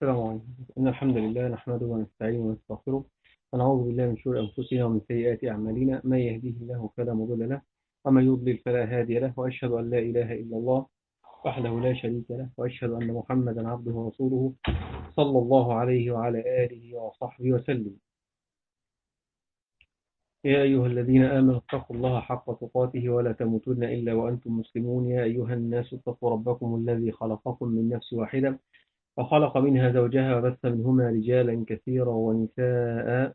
السلام عليكم. إن الحمد لله نحمده ونستعينه ونستغفره ونعوذ بالله من شرور أنفسنا ومن سيئات أعمالنا. من يهديه الله فلا مضل له ومن يضلل فلا هادي له، وأشهد أن لا إله إلا الله وحده لا شريك له، وأشهد أن محمدا عبده ورسوله صلى الله عليه وعلى آله وصحبه وسلم. يا أيها الذين آمنوا اتقوا الله حق تقاته ولا تموتن إلا وأنتم مسلمون. يا أيها الناس اتقوا ربكم الذي خلقكم من نفس واحدة وخلق منها زوجها وبث منهما رجالا كثيرا ونساء.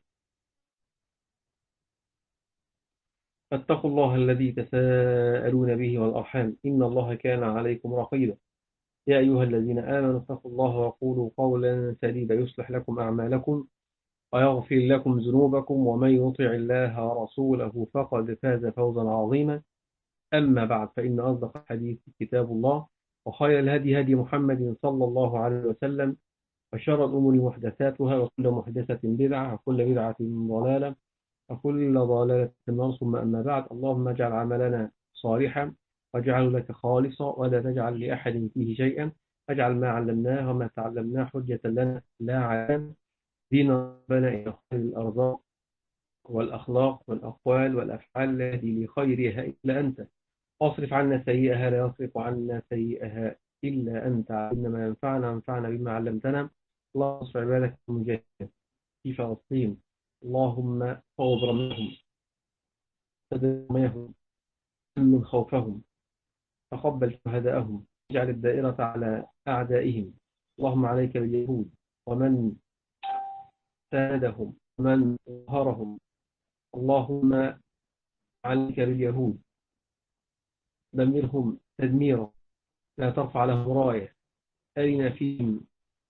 فاتقوا الله الذي تساءلون به والأرحام إن الله كان عليكم رقيبا. يا أيها الذين آمنوا اتقوا الله وقولوا قولا سديدا يصلح لكم أعمالكم ويغفر لكم ذنوبكم، ومن يطع الله ورسوله فقد فاز فوزا عظيما. أما بعد، فإن أصدق الحديث كتاب الله، وخير الهدي هدي محمد صلى الله عليه وسلم، وشر الأمور محدثاتها، وكل محدثة بدعة، وكل بدعة ضلالة، وكل ضلالة في النار. ثم أما بعد، اللهم اجعل عملنا صالحا واجعله لك خالصا ولا تجعل لأحد فيه شيئا، واجعل ما علمناه وما تعلمناه حجة لنا لا علينا. دين ربنا إلى خير الأرزاق والأخلاق والأقوال والأفعال التي لخيرها إلا أنت، واصرف عنا سيئها لا يصرف عنا سيئها إلا أنت. علمنا ما ينفعنا وانفعنا بما علمتنا. اللهم اصرف عبادك المجاهدين في فلسطين، اللهم صوب رميهم، سدد رميهم، من خوفهم، تقبل شهداءهم، اجعل الدائرة على أعدائهم. اللهم عليك باليهود ومن ساندهم ومن ظهرهم. اللهم عليك باليهود، دمرهم تدميرا، لا ترفع لهم راية. أرنا فيهم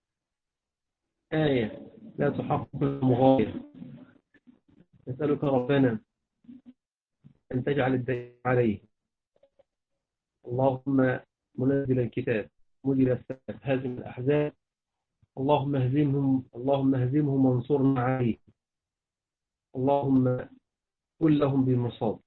آية، لا تحقق لهم غاية. نسألك ربنا أن تجعل الدائرة عليه. اللهم منزل الكتاب، مدير السبب، هازم الأحزاب، اللهم اهزمهم، اللهم اهزمهم وانصرنا عليه. اللهم كن لهم بالمصاب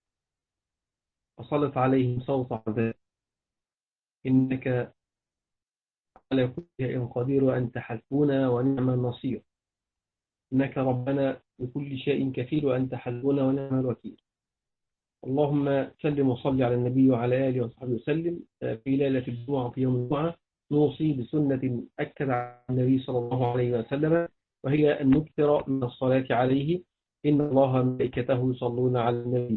وسلط عليهم صوت عذاب، إنك على كل شيء قدير، وأنت حسبنا ونعم النصير. إنك ربنا بكل شيء كفيل، وأنت حسبنا ونعم الوكيل. اللهم سلم وصل على النبي وعلى آله وصحبه وسلم. في ليلة الجمعة، في يوم الجمعة، نوصي بسنة أكد على النبي صلى الله عليه وسلم، وهي أن نكثر من الصلاة عليه. إن الله وملائكته يصلون على النبي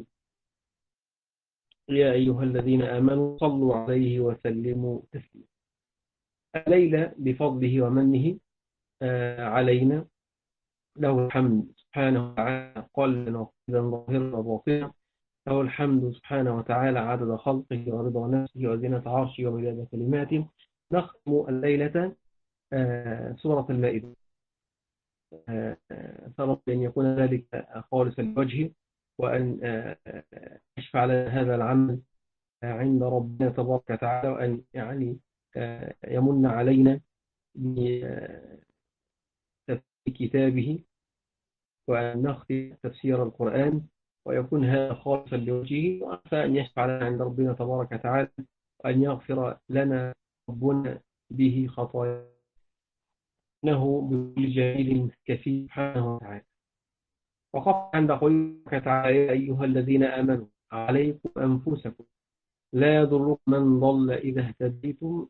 يا أيها الذين آمنوا صلوا عليه وسلموا تسليما. الليلة بفضله ومنه علينا، له الحمد سبحانه وتعالى قال وقيلا ظاهرا وباطنا. له الحمد سبحانه وتعالى عدد خلقه ورضا نفسه وزنة عرشه ومداد كلماته. نختم الليلة سورة المائدة. فرب أن يكون ذلك خالصا لوجهه، وأن يشفع لنا هذا العمل عند ربنا تبارك وتعالى، وأن يعني يمن علينا بتفسير كتابه، وأن نختم تفسير القرآن، ويكون هذا خالصا لوجهه، وأن يشفع لنا عند ربنا تبارك وتعالى، وأن يغفر لنا ربنا به خطايا، إنه بكل جميل كثير سبحانه وتعالى. وقف عند قولك تعالى يا أيها الذين آمنوا عليكم أنفسكم لا يضركم من ضل إذا اهتديتم،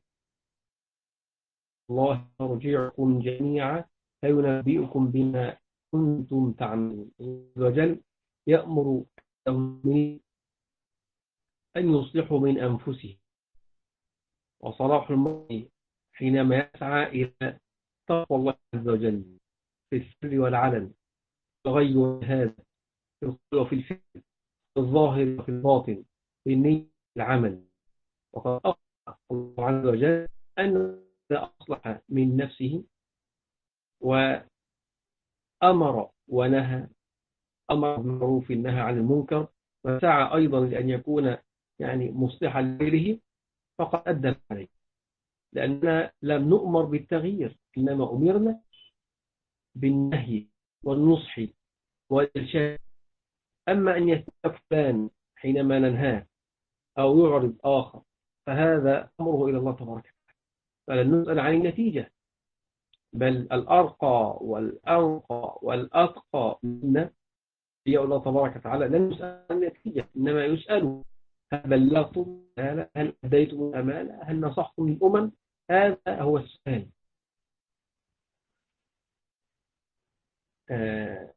الله يرجعكم جميعا فينبئكم بما كنتم تعملون. وجل يأمر المؤمنين أن يصلحوا من أنفسهم، وصلاح المرء حينما يسعى إلى تقوى الله عز وجل في السر والعلن، تغير هذا في القول وفي الفعل، في الظاهر وفي الباطن، في النية العمل. وقد أخبر الله عز وجل أن أصلح من نفسه وأمر ونهى، أمر بالمعروف نهى عن المنكر، وسعى أيضا لأن يكون يعني مصلحا لغيره، فقد أدى عليه. لأننا لم نؤمر بالتغيير، إنما أمرنا بالنهي والنصح والإرشاد. أما أن يستقبل فلان حينما ننهاه أو يعرض آخر، فهذا أمره إلى الله تبارك وتعالى، فلن نسأل عن النتيجة. بل الأرقى والأنقى والأتقى منا هي الله تبارك وتعالى لن يسأل عن النتيجة، إنما يسأل هل بلغتم الرسالة؟ هل أديتم الأمانة؟ هل نصحتم الأمم؟ هذا هو السؤال. آه،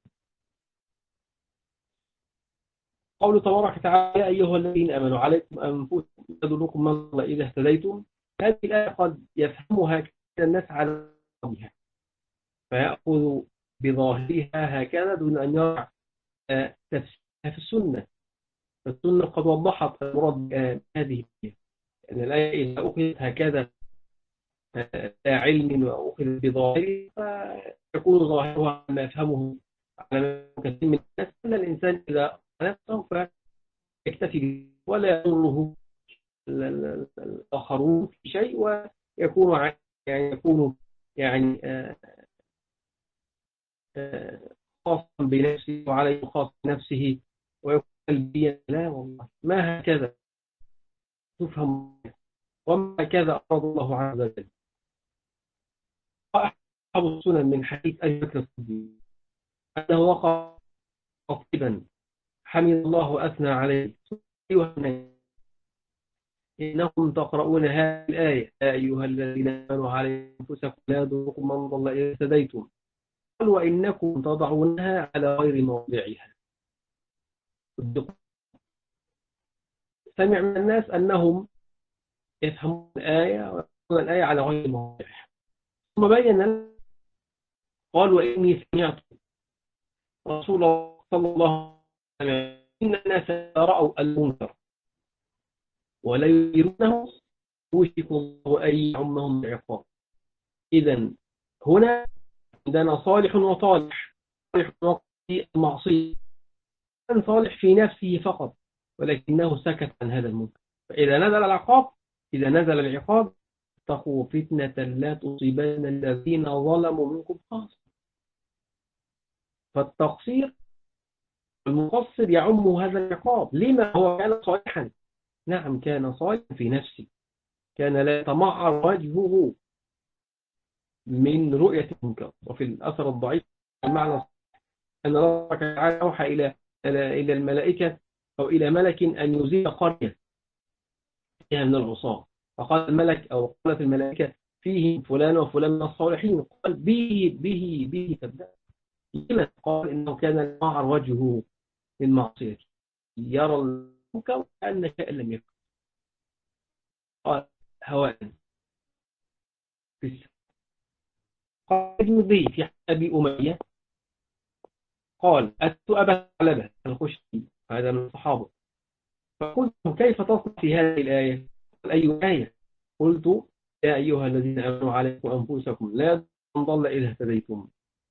قول تبارك وتعالى يا أيها الذين آمنوا عليكم أنفسكم تدلكم من الله إذا اهتديتم. هذه الآية قد يفهمها كثير الناس على بعضها، فيأخذ بظاهرها هكذا دون أن يرى تفسيرها في السنة. فالسنة قد وضحت المراد هذه الآية، أن الآية إذا أخذت هكذا لا علم وأخذت بظاهره فيكون ظاهرها ما يفهمه على كثير من الناس، أن الإنسان إذا نفسه فيكتفي به ولا يضره الآخرون في شيء، ويكون يعني يكون يعني خاصا بنفسه وعليه خاص بنفسه، ويكون سلبيا. لا والله ما هكذا تفهم، وما هكذا أراد الله عز وجل. أصحاب السنن من حديث أبي بكر الصديق أنه وقع خطيبا حمد الله وأثنى عليه: أيها الناس إنكم تقرؤون هذه الآية يا أيها الذين آمنوا عليكم أنفسكم لا يضركم من ضل إذا اهتديتم، قال وإنكم تضعونها على غير موضعها. سمع من الناس أنهم يفهمون الآية ويفهمون الآية على غير موضعها، ثم بين قال وإني سمعت رسول الله صلى الله عليه وسلم إن الناس رأوا المنكر ولا يرونه يوشك الله أن يعمهم بعقاب. إذن هنا عندنا صالح وطالح. صالح في المعصية، كان صالح في نفسه فقط ولكنه سكت عن هذا المنكر، فإذا نزل العقاب، إذا نزل العقاب اتقوا فتنة لا تصيبن الذين ظلموا منكم خاصة. فالتقصير المقصر يعم هذا العقاب. لما؟ هو كان صالحا، نعم كان صالحا في نفسه، كان لا يتمعر وجهه من رؤية المنكر. وفي الأثر الضعيف المعنى أن الله تعالى أوحى إلى الملائكة أو إلى ملك أن يزيل قرية فيها من العصاة، فقال الملك أو قالت الملائكة فيه فلان وفلان من الصالحين، قال به تبدأ. لما؟ قال إنه كان يمعر وجهه من معصيته، يرى المنكر كأن شيئا لم يكن. قال هواء في السماء. قال الجندي في أبي أمية قال أتت أبا ثعلبة الخشني، هذا من الصحابة، فقلت كيف تصنع في هذه الآية؟ قال أي آية؟ قلت يا أيها الذين آمنوا عليكم أنفسكم لا من ضل إذا اهتديتم.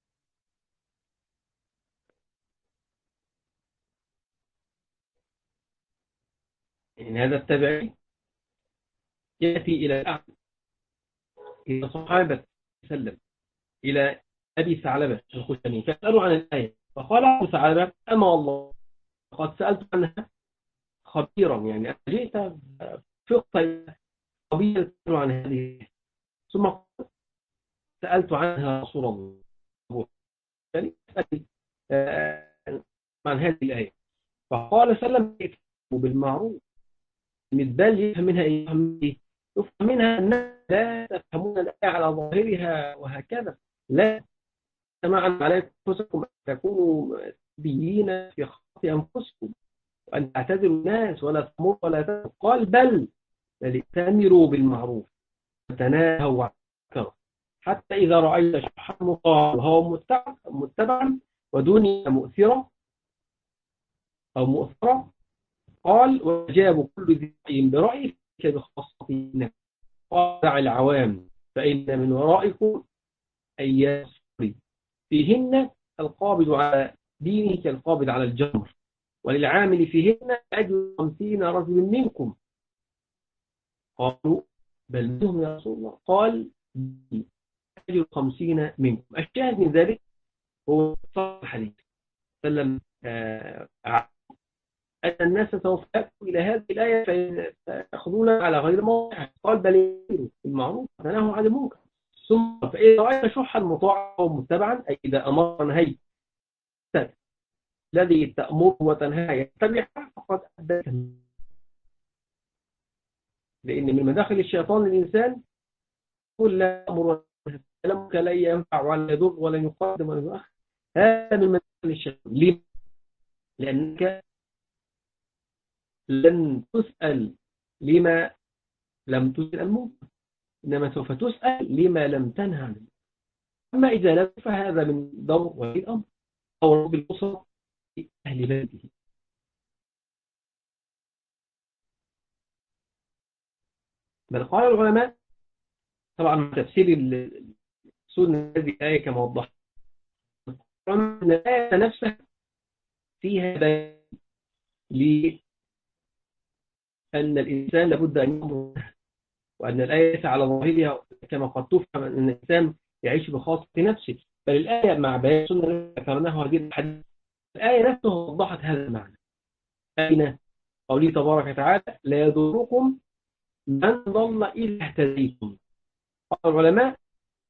يعني هذا التابعي يأتي إلى الأعلى، إلى صحابة وسلم، إلى أبي ثعلبة الخشني، فسألوا عن الآية، فقال أبو ثعلبة أما والله قد سألت عنها خبيرا، يعني أنا جئت فقط قبيلة عن هذه، ثم سألت عنها رسول الله يعني أسأل عن هذه الآية، فقال سلم ائتوا بالمعروف. المثال يفهم منها إيه؟ يفهم منها أنها لا تفهمون الآية على ظاهرها وهكذا، لا سماعا عليكم أنفسكم أن تكونوا بيين في خط أنفسكم وأن تعتذروا الناس ولا تأمروا ولا تنهوا. قال بل تأمروا بالمعروف وتناهوا عن المنكر حتى إذا رأيت شحا مطاعا وهو متبعا ودنيا مؤثرة أو مؤثرة، قال وجاب كل ذي رأي برأيه بخاصته. قال دع العوام فإن من ورائكم أيام فيهن القابض على دينه كالقابض على الجمر، وللعامل فيهن أجر 50 رجل منكم. قالوا بل منهم يا رسول الله؟ قال أجر 50 منكم. الشاهد من ذلك هو صح الحديث سلم أن الناس سوف يأتوا إلى هذه الآية فيأخذون على غير موضعها. قال بل يأمروا بالمعروف وينهوا عن المنكر. ثم فإذا رأيت شحا مطاعا ومتبعا، أي إذا أمر نهي الذي تأمر وتنهى يتبعها فقد أدى. لأن من مداخل الشيطان للإنسان يقول لا أمر ولا نهى، كلامك لا ينفع ولا يضر ولا يقدم ولا يؤخر. هذا من مداخل الشيطان. ليه؟ لأنك لن تسأل لما لم تسأل المنكر، إنما سوف تسأل لما لم تنهى عنه. أما إذا لم، فهذا من دور ولي الأمر أو رب الأسرة في أهل بيته. بل قال العلماء طبعا تفسير السنة هذه الآية كما وضحت أن الآية نفسها فيها بيان لأن الإنسان لابد أن يأمر، وأن الآية على ظاهرها كما قد تفهم أن الإنسان يعيش بخاصة نفسه. بل الآية مع بيان السنة التي ذكرناها هذه الحديث، الآية نفسها وضحت هذا المعنى. أين قوله تبارك وتعالى لا يضركم من ضل إذا اهتديتم. قال العلماء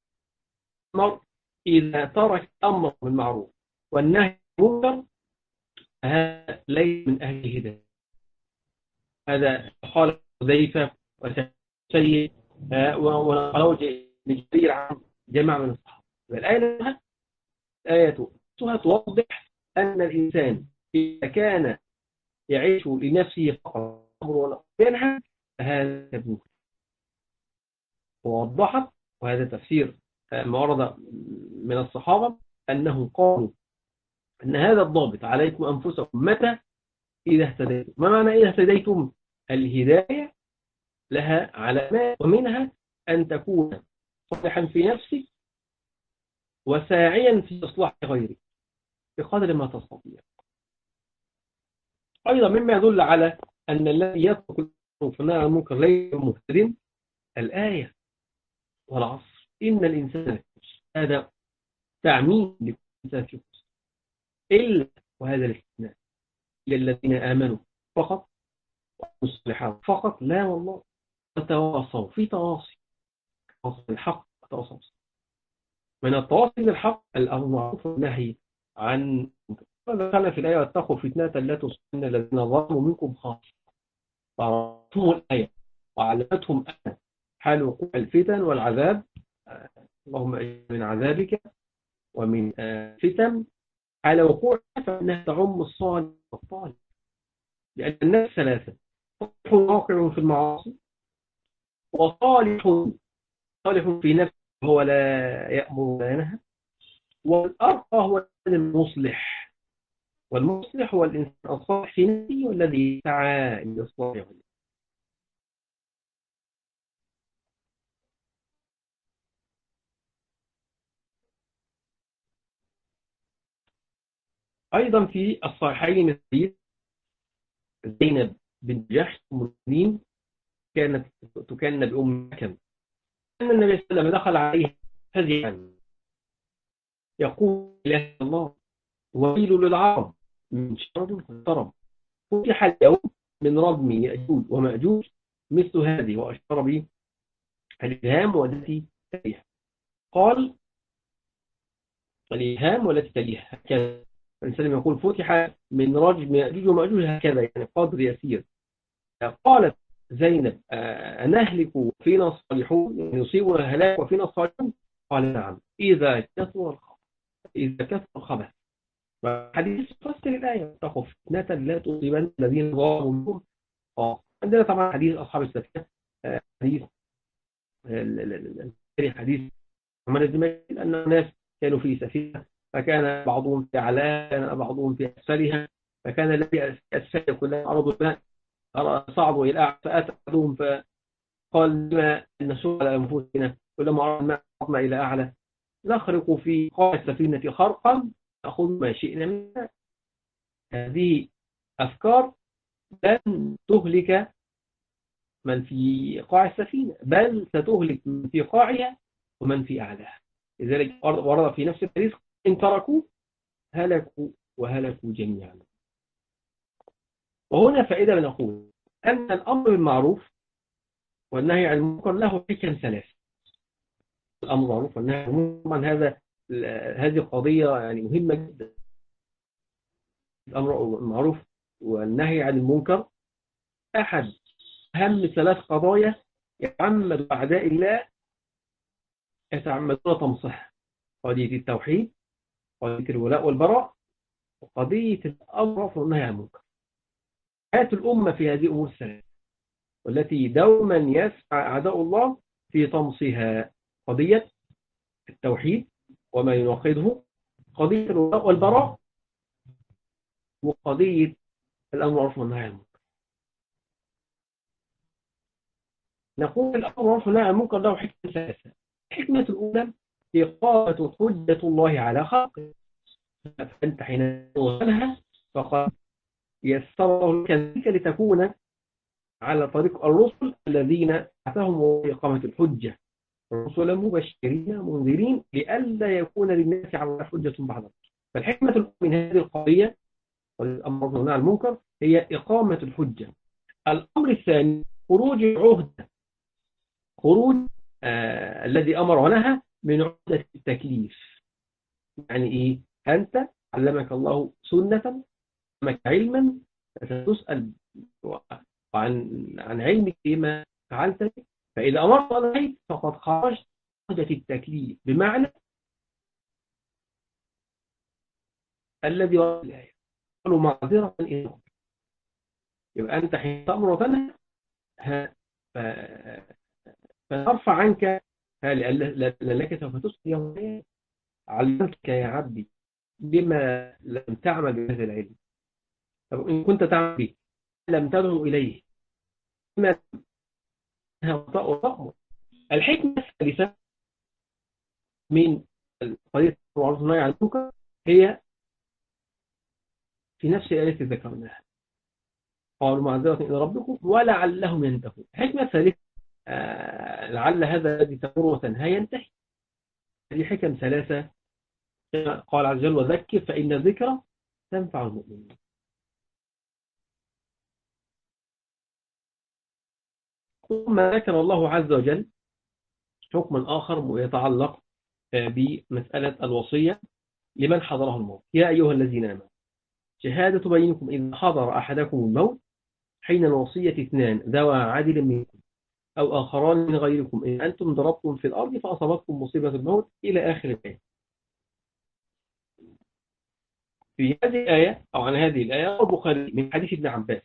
إذا ترك أمر بالمعروف والنهي عن المنكر هذا ليس من أهل الهداية. هذا قال حذيفة وسيد ونقله جرير عن جماعة من الصحابة. الآية توضح أن الإنسان إذا كان يعيش لنفسه فقط ولا ينهى فهذا كذب. ووضحت، وهذا تفسير ما ورد من الصحابة أنهم قالوا أن هذا الضابط عليكم أنفسكم متى إذا اهتديتم. ما معنى إذا اهتديتم؟ الهداية لها علامات، ومنها أن تكون صالحا في نفسك وساعيا في إصلاح غيرك بقدر ما تستطيع. أيضا مما يدل على أن الذي يترك المعروف والنهي عن المنكر ليس مهتد الآية والعصر إن الإنسان هذا تعميم لكل إنسان في خصوص إلا، وهذا الاستثناء، إلا الذين آمنوا فقط والصالحات فقط. لا والله، وتواصوا في تواصي الحق وتواصوا من التواصي بالحق الأمر بالمعروف والنهي عن ذكرنا في الآية واتقوا فتنة لا تصيبن الذين ظلموا منكم خاصة. فعرفتهم الآية وعلمتهم أن حال وقوع الفتن والعذاب، اللهم أجل من عذابك ومن فتن حال وقوع، فإنها تعم الصالح والطالب. لأن الناس ثلاثة: صالح واقع في المعاصي، وصالح صالح في نفسه هو لا يأمر ولا ينهى، والأرقى هو المصلح. والمصلح هو الإنسان الصالح في نفسه والذي يسعى لإصلاحه. أيضا في الصحيحين من حديث زينب بنت جحش أم المؤمنين كانت تكن بأم حكم أن النبي صلى الله عليه وسلم دخل عليها فزعا يقول إله الله ويل للعرب من شر اقترب فتح اليوم من ردم يأجوج ومأجوج مثل هذه، وأشار به الإلهام والتي تليها. قال الإلهام والتي تليها هكذا. الإنسان يقول فتح من رجم يأجوج ومأجوج هكذا، يعني قدر يسير. قالت زينب أنهلك وفينا الصالحون، يعني يصيبنا هلاك وفينا الصالحون؟ قال نعم إذا كثر الخبث، إذا كثر الخبث. حديث فسر الآية تخف فتنة لا تصيبن الذين ظلموا منكم. عندنا طبعا حديث أصحاب السفينة، حديث حديث عمر الدمشقي أن الناس كانوا في سفينة فكان بعضهم في أعلاها كان بعضهم في أسفلها، فكان الذي أسفل كلها عرضوا الماء صعدوا إلى أعلى، فأتى أحدهم فقال لما نسوق على أنفسنا كلما أردنا الماء صعدنا إلى أعلى نخرق في قاع السفينة خرقا نأخذ ما شئنا منها. هذه أفكار لن تهلك من في قاع السفينة، بل ستهلك من في قاعها ومن في أعلاها. لذلك ورد في نفس الحديث إن تركوا هلكوا وهلكوا جميعا. وهنا فائدة نقول أن الأمر بالمعروف والنهي عن المنكر له حكم ثلاث. الأمر معروف والنهي عن المنكر. طبعا هذه قضية يعني مهمة جدا. الأمر المعروف والنهي عن المنكر أحد أهم ثلاث قضايا يتعمد أعداء الله يتعمدون طمسها: قضية التوحيد، قضية الولاء والبراء، وقضية الأمر بالمعروف والنهي عن المنكر. حياة الأمة في هذه الأمور الثلاث، والتي دوما يسعى أعداء الله في طمسها: قضية التوحيد وما يناقضه، قضية الولاء والبراء، وقضية الأمر بالمعروف والنهي عن المنكر. نقول الأمر بالمعروف والنهي عن المنكر له حكمة ثلاثة. الحكمة الأولى إقامة حجة الله على خلقه، فأنت حين تغنها فقد يسره لك ذلك لتكون على طريق الرسل الذين أتاهم إقامة الحجة، رسلا مبشرين منذرين لئلا يكون للناس على حجة بعد الرسل. فالحكمة الأولى من هذه القضية والأمر والنهي عن المنكر هي إقامة الحجة. الأمر الثاني خروج العهدة، خروج الذي أمر ونهى من عهدة التكليف. يعني إيه؟ أنت علمك الله سنة، علمك علما، ستسأل عن علمك فيما فعلت. فإذا أمرت ونهيت فقد خرجت عهدة التكليف، بمعنى الذي ورد الآية قالوا معذرة إلى ربك. يبقى أنت حين تأمر وتنهى فنرفع عنك لأنك سوف تسأل يوم القيامة: علمتك يا عبدي بما لم تعمل بهذا العلم، طب إن كنت تعمل به لم تدعو إليه بما تأمر. الحكمة الثالثة من قضية المعروف والنهي عن المنكر هي في نفس الآية التي ذكرناها: قالوا معذرة إلى ربكم ولعلهم ينتهون. الحكمة الثالثة لعل هذا الذي تمر وتنهى ينتهي. هذه حكم ثلاثة قال عز وجل: وذكر فإن الذكرى تنفع المؤمنين. ثم ذكر الله عز وجل حكما آخر يتعلق بمسألة الوصية لمن حضره الموت: يا أيها الذين آمنوا شهادة بينكم إذا حضر أحدكم الموت حين الوصية اثنان ذوى عدل منكم أو آخران من غيركم إن أنتم ضربتم في الأرض فأصابتكم مصيبة الموت إلى آخر الآية. في هذه الآية أو عن هذه الآية البخاري من حديث ابن عباس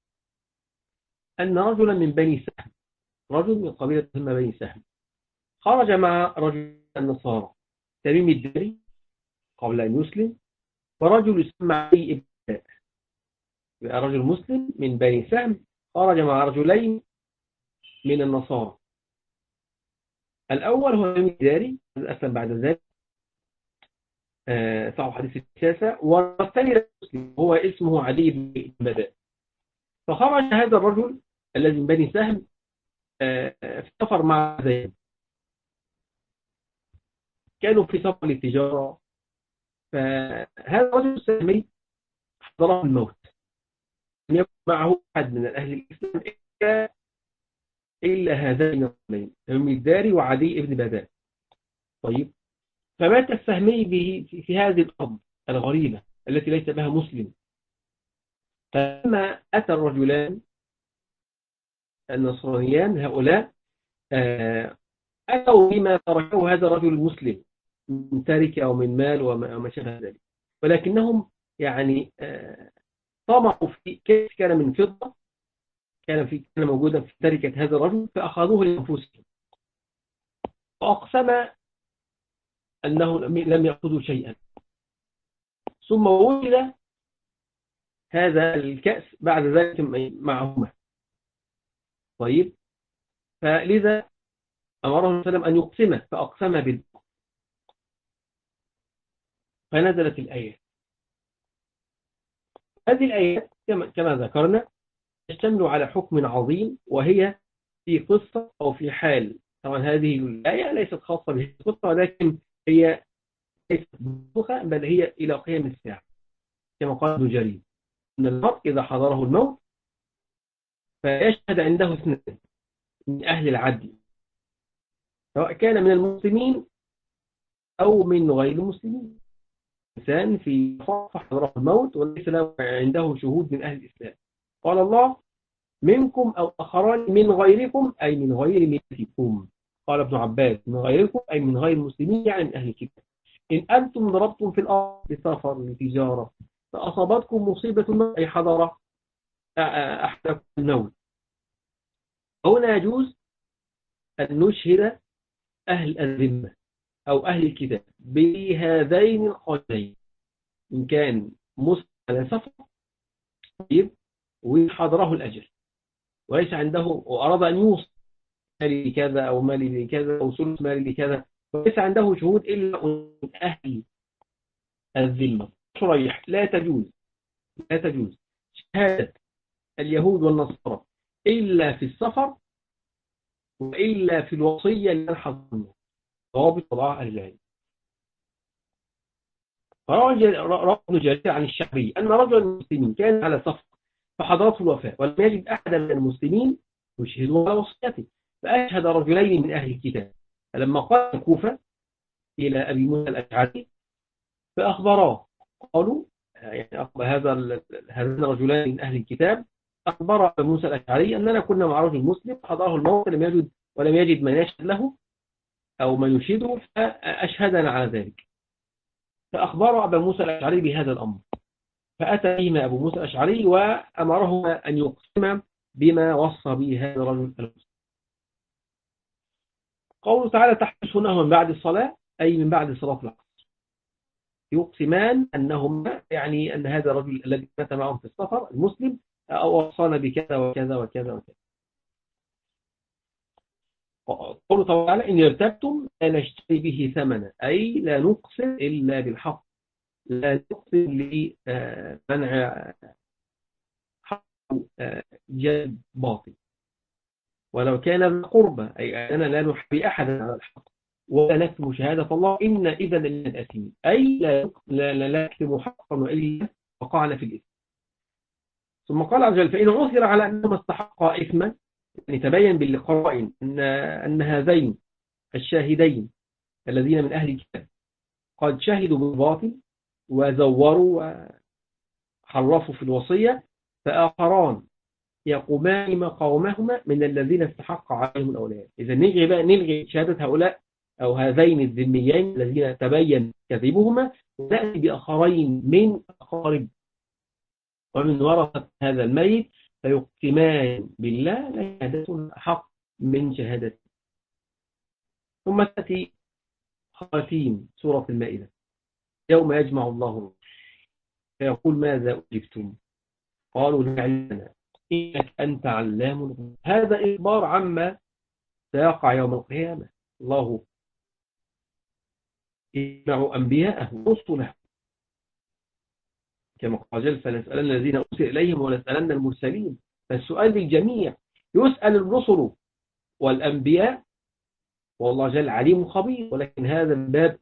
أن رجلا من بني سهم، رجل من قبيلة تسمى بني سهم، خرج مع رجل النصارى تميم الداري قبل أن يسلم، ورجل يسمى علي ابن باء. يبقى رجل مسلم من بني سهم خرج مع رجلين من النصارى. الأول هو تميم الداري أسلم بعد ذلك صاحب حديث السياسة، والثاني هو اسمه علي بن بداء. فخرج هذا الرجل الذي من بني سهم في سفر مع زيد، كانوا في سفر للتجارة. فهذا الرجل السهمي حضره الموت، لم يكن معه أحد من أهل الإسلام إلا هذين الرجلين تميم الداري وعلي بن بداء. طيب، فمات السهمي به في هذه الأرض الغريبة التي ليس بها مسلم. فلما أتى الرجلان النصرانيان هؤلاء أتوا بما تركه هذا الرجل المسلم من تركة أو من مال وما شابه ذلك، ولكنهم يعني طمعوا في كيس كان من فضة، كان موجودا في تركة هذا الرجل، فأخذوه لأنفسهم وأقسم أنه لم يأخذوا شيئا. ثم وجد هذا الكأس بعد ذلك معهما. طيب، فلذا أمره السلام أن يقسمه فأقسم بالله، فنزلت الآية. هذه الآية كما ذكرنا تشتمل على حكم عظيم، وهي في قصة أو في حال. طبعا هذه الآية ليست خاصة بهذه القصة، ولكن هي ليست منسوخة، بل هي إلى قيام الساعة، كما قال ابن جرير أن المرء إذا حضره الموت فيشهد عنده اثنان من أهل العدل، سواء كان من المسلمين أو من غير المسلمين. إنسان في فحضره الموت وليس له عنده شهود من أهل الإسلام، قال الله: منكم أو آخران من غيركم، أي من غير ملتكم. قال ابن عباس: من غيركم أي من غير المسلمين، يعني من أهل الكتاب. إن أنتم ضربتم في الأرض لسفر لتجارة فأصابتكم مصيبة الموت، أي حضر أحدكم الموت، هنا يجوز أن نشهد أهل الذمة أو أهل الكتاب بهذين القولين: إن كان مسلم على سفر طيب وحضره الأجل وليس عنده وأراد أن يوصل مالي لكذا أو مالي لكذا أو ثلث مالي لكذا، وليس عنده شهود إلا من أهل الذمة. شريح: لا تجوز شهادة اليهود والنصارى إلا في السفر وإلا في الوصية لمن حضرنا. ضوابط وضعها أهل العلم. روى ابن جرير عن الشعبي أن رجلا من المسلمين كان على سفر فحضرته الوفاة ولم يجد أحدا من المسلمين يشهدون على وصيته، فأشهد رجلين من أهل الكتاب. فلما قال الكوفة إلى أبي موسى الأشعري فأخبراه، قالوا يعني هذان الرجلان من أهل الكتاب أخبر أبي موسى الأشعري أننا كنا مع رجل مسلم حضره الموت ولم يجد من يشهد له أو من يشهده، فأشهدنا على ذلك. فأخبر أبا موسى الأشعري بهذا الأمر، فأتى بهما أبو موسى الأشعري وأمرهما أن يقسما بما وصى به هذا الرجل المسلم. قوله تعالى: تحبسونه من بعد الصلاة، أي من بعد صلاة العصر. يقسمان أنهما يعني أن هذا الرجل الذي مات معهم في السفر المسلم وصانا بكذا وكذا وكذا وكذا. قوله تعالى: إن ارتبتم لا نشتري به ثمنا، أي لا نقسم إلا بالحق، لا نقسم لمنع حق جلب باطل، ولو كان ذا قربى، أي أننا لا نحبي أحدا على الحق ولا نكتم شهادة الله إن إذا لمن الآثمين، أي لا نكتم حقا وإلا وقعنا في الإثم. ثم قال عز وجل: فإن عثر على أنهما استحقا إثما، يعني تبين بالقرائن أن هذين الشاهدين الذين من أهل الكتاب قد شهدوا بالباطل وزوروا وحرفوا في الوصية، فآخران يقومان مقامهما من الذين استحق عليهم الأولياء. إذا نلغي شهادة هؤلاء أو هذين الذميين الذين تبين كذبهما، ونأتي بآخرين من أقارب ومن ورثة هذا الميت فيقسمان بالله لشهادتهم أحق من شهادته. ثم تأتي خواتيم سورة المائدة: يوم يجمع الله الرسل فيقول ماذا أجبتم؟ قالوا لا علم لنا إنك أنت علام الغيوب. هذا إخبار عما سيقع يوم القيامة. الله يجمع أنبياءه ورسله كما قال جل: فلنسألن الذين أرسل إليهم ولنسألن المرسلين. فالسؤال للجميع، يسأل الرسل والأنبياء والله جل عليم خبير، ولكن هذا من باب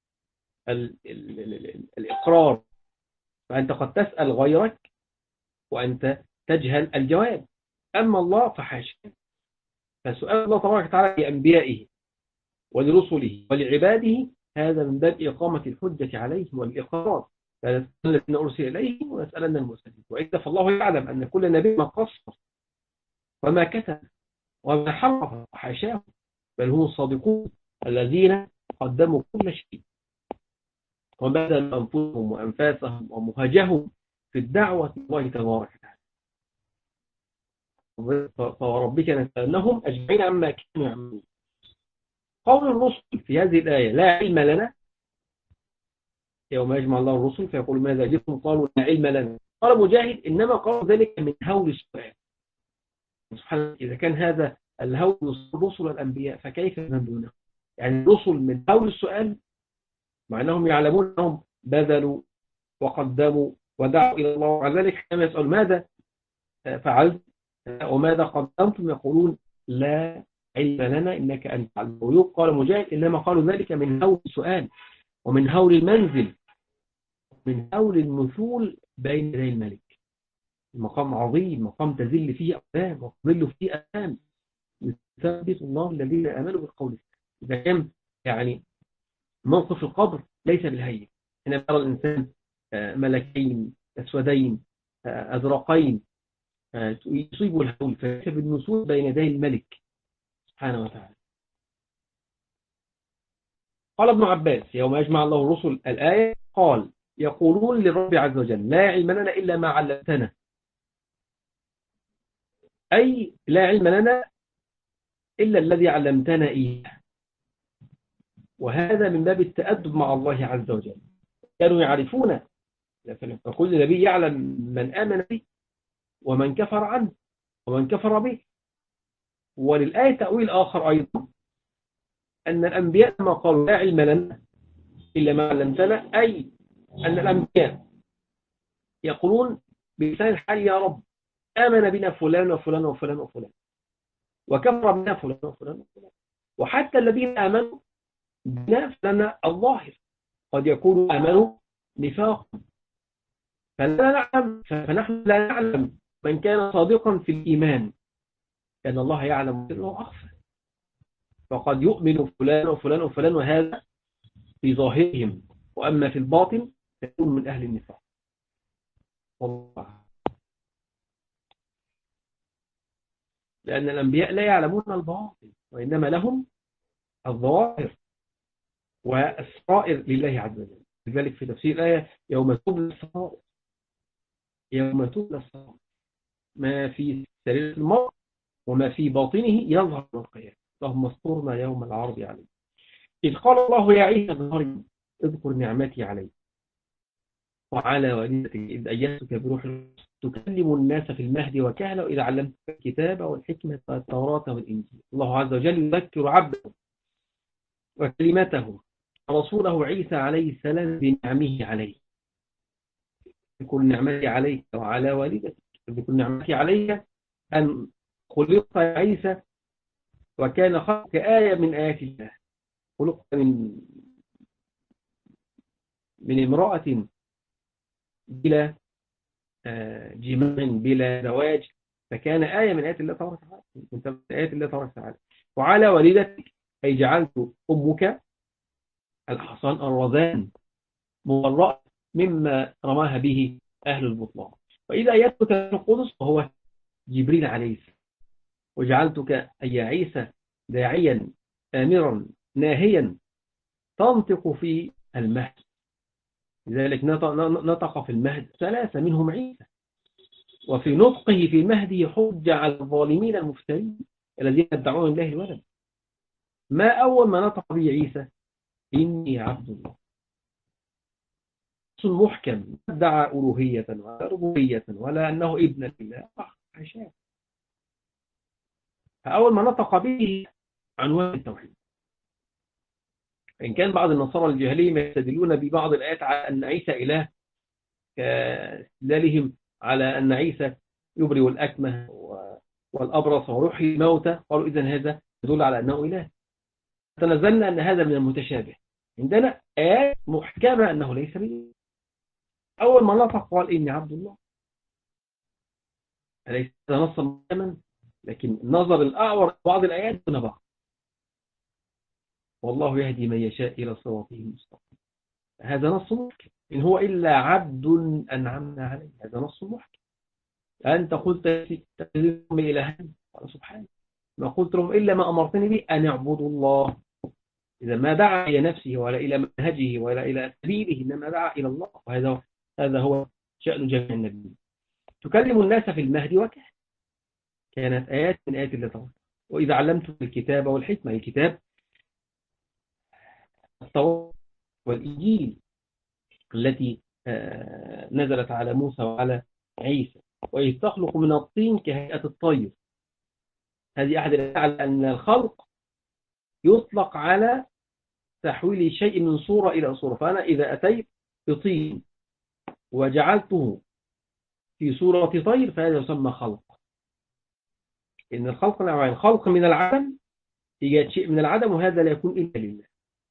الإقرار، فأنت قد تسأل غيرك وأنت تجهل الجواب. أما الله فحاشا، فسؤال الله تبارك وتعالى لأنبيائه ولرسله ولعباده هذا من باب إقامة الحجة عليهم والإقرار. فنسألن الذين أرسل إليهم ونسألن المرسلين. وإذا فالله يعلم أن كل نبي ما قصر وما كتب وما حرف حاشاه، بل هم الصادقون الذين قدموا كل شيء وبذلوا أنفسهم وأنفاسهم ومهجهم في الدعوة الله تبارك وتعالى. فوربك نسألنهم أجمعين عما كانوا يعملون. قول الرسل في هذه الآية: لا علم لنا، يوم يجمع الله الرسل فيقول ماذا أجبتم؟ قالوا لا علم لنا. قال مجاهد: إنما قال ذلك من هول السؤال. سبحان، إذا كان هذا الهول رسل الأنبياء فكيف من دونه؟ يعني الرسل من هول السؤال مع أنهم يعلمون أنهم بذلوا وقدموا ودعوا إلى الله، وعلى ذلك حينما يسأل ماذا فعلت وماذا قدمتم يقولون لا علم لنا إنك أنت علام الغيوب. قال مجاهد: إنما قالوا ذلك من هول السؤال ومن هول المنزل من هول النزول بين يدي الملك. المقام عظيم، مقام تذل فيه أقدام وتظل فيه أقدام، يثبت الله الذين آمنوا بالقول. إذا كان يعني موقف القبر ليس بالهين، هنا يرى الإنسان ملكين أسودين أزرقين يصيب الهول، فليس بالنسوء بين يدي الملك سبحانه وتعالى. قال ابن عباس يوم يجمع الله الرسل الآية قال يقولون للرب عز وجل لا علم لنا إلا ما علمتنا، أي لا علم لنا إلا الذي علمتنا إياه. وهذا من باب التأدب مع الله عز وجل، كانوا يعرفون، فكل نبي يعلم من آمن به ومن كفر عنه ومن كفر به. وللآية تأويل آخر أيضا، أن الأنبياء ما قالوا لا علم لنا إلا ما علمتنا، أي أن الأنبياء يقولون بلسان الحال يا رب آمن بنا فلان وفلان وفلان وفلان، وكفر بنا فلان وفلان وفلان. وحتى الذين آمنوا بنا فلنا الظاهر، قد يكونوا آمنوا نفاقا، فنحن لا نعلم من كان صادقا في الإيمان، لأن الله يعلم سره أخفى. فقد يؤمن فلان وفلان وفلان وهذا في ظاهرهم، وأما في الباطن يكون من أهل النفاق. والله، لأن الأنبياء لا يعلمون الباطن، وإنما لهم الظواهر والسرائر لله عز وجل. لذلك في تفسير الآية يوم تبلى السرائر، يوم تبلى السرائر، ما في سرير المرء وما في باطنه يظهر من القيامة. اللهم استرنا يوم العرض عليه. إذ قال الله يا عيسى ابن مريم اذكر نعمتي عليك وعلى والدتك إذ أيدتك بروح تكلم الناس في المهد وكهلا، وإذا علمتك الكتاب والحكمة والتوراة والإنجيل. الله عز وجل يذكر عبده وكلمته رسوله عيسى عليه السلام بنعمه عليه. اذكر نعمتي عليك وعلى والدتك، اذكر نعمتي عليك أن خلقت يا عيسى وكان خلقك آية من آيات الله. خلقت من امرأة بلا جماع بلا زواج، فكان آية من آيات الله تبارك وتعالى، من آيات الله تبارك وتعالى. وعلى والدتك أي جعلت أمك الحصان الرذان مبرأة مما رماها به أهل البطلان. وإذا أيدتك القدس وهو جبريل عليه السلام، وجعلتك أي عيسى داعيا آمرا ناهيا تنطق في المهد. لذلك نطق في المهد ثلاثة منهم عيسى، وفي نطقه في المهد حج على الظالمين المفترين الذين يدعون الله الولد. ما أول ما نطق به عيسى؟ إني عبد الله. محكم، ادعى ألوهية ولا ربوبية ولا أنه ابن لله، حاشاه. فأول ما نطق به عنوان التوحيد. إن كان بعض النصارى الجاهلية يستدلون ببعض الآيات على أن عيسى إله، كاستدلالهم على أن عيسى يبرئ الأكمه والأبرص ويحيي الموتى، قالوا إذن هذا يدل على أنه إله. تنزلنا أن هذا من المتشابه، عندنا آيات محكمة أنه ليس بإله. أول ما نطق قال إني عبد الله، أليس هذا نصا محكما؟ لكن النظر الأعور بعض الآيات دون بعض. والله يهدي من يشاء إلى صراطه المستقيم، هذا نص محكم. إن هو إلا عبد أنعمنا عليه، هذا نص محكم. أنت قلت تتخذهم إلهين، قال سبحانه ما قلت لهم إلا ما أمرتني به أن اعبدوا الله. إذا ما دعا إلى نفسه ولا إلى منهجه ولا إلى سبيله، إنما دعا إلى الله. وهذا هو شأن جميع النبيين. تكلم الناس في المهد وكهلا، كانت آيات من آيات الله تعالى. وإذا علمتم الكتاب والحكمة، الكتاب التوراة والإنجيل التي نزلت على موسى وعلى عيسى. وإذ تخلق من الطين كهيئة الطير، هذه أحد الآيات على أن الخلق يطلق على تحويل شيء من صورة إلى صورة. فأنا إذا أتيت بطين وجعلته في صورة طير فهذا يسمى خلق. إن الخلق نوعين: خلق من العدم، إيجاد شيء من العدم، وهذا لا يكون إلا لله.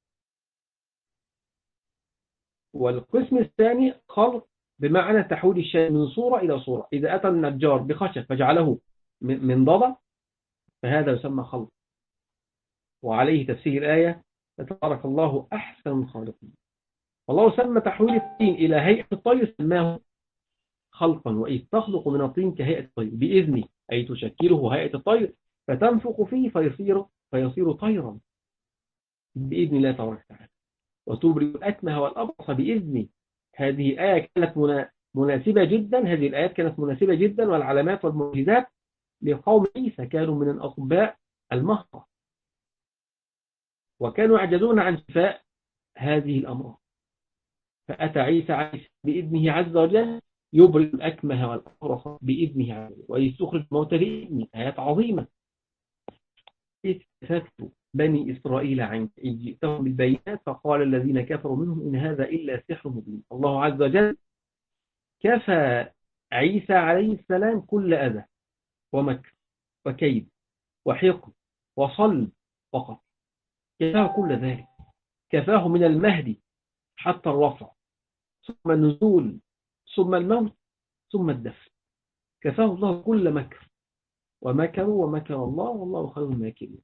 والقسم الثاني خلق بمعنى تحويل الشيء من صورة إلى صورة. إذا أتى النجار بخشب فجعله من ضبع فهذا يسمى خلق. وعليه تفسير الآية: فتبارك الله أحسن الخالقين. والله سمى تحويل الطين إلى هيئة الطير سماه خلقا، وإذ تخلق من الطين كهيئة الطير بإذنه، أي تشكله هيئة الطير فتنفخ فيه فيصير طيرا بإذن الله تبارك وتعالى، وتبرئ الأكمه والأبرص بإذنه. هذه آية كانت مناسبة جدا، هذه الآيات كانت مناسبة جدا، والعلامات والمعجزات لقوم عيسى كانوا من الأطباء المهرة، وكانوا يعجزون عن شفاء هذه الأمراض. فأتى عيسى بإذنه عز وجل يبرئ الأكمه والأبرص بإذنه عز وجل، ويستخرج الموتى بإذنه. آيات عظيمة. استفتوا بني إسرائيل عنك إذ جئتهم بالبينات فقال الذين كفروا منهم إن هذا إلا سحر مبين. الله عز وجل كفى عيسى عليه السلام كل أذى ومكر وكيد وحقد وصلب وقتل، كفاه كل ذلك، كفاه من المهد حتى الرفع، ثم النزول، ثم الموت، ثم الدفن. كفاه الله كل مكر، ومكروا ومكر الله والله خير الماكرين.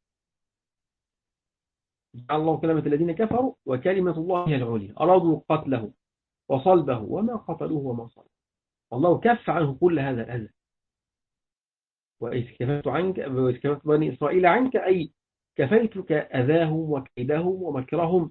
جعل الله كلمة الذين كفروا وكلمة الله هي العليا. أرادوا قتله وصلبه وما قتلوه وما صلبه. الله كف عنه كل هذا الأذى. وإذ كففت بني إسرائيل عنك، أي كفيتك أذاهم وكيدهم ومكرهم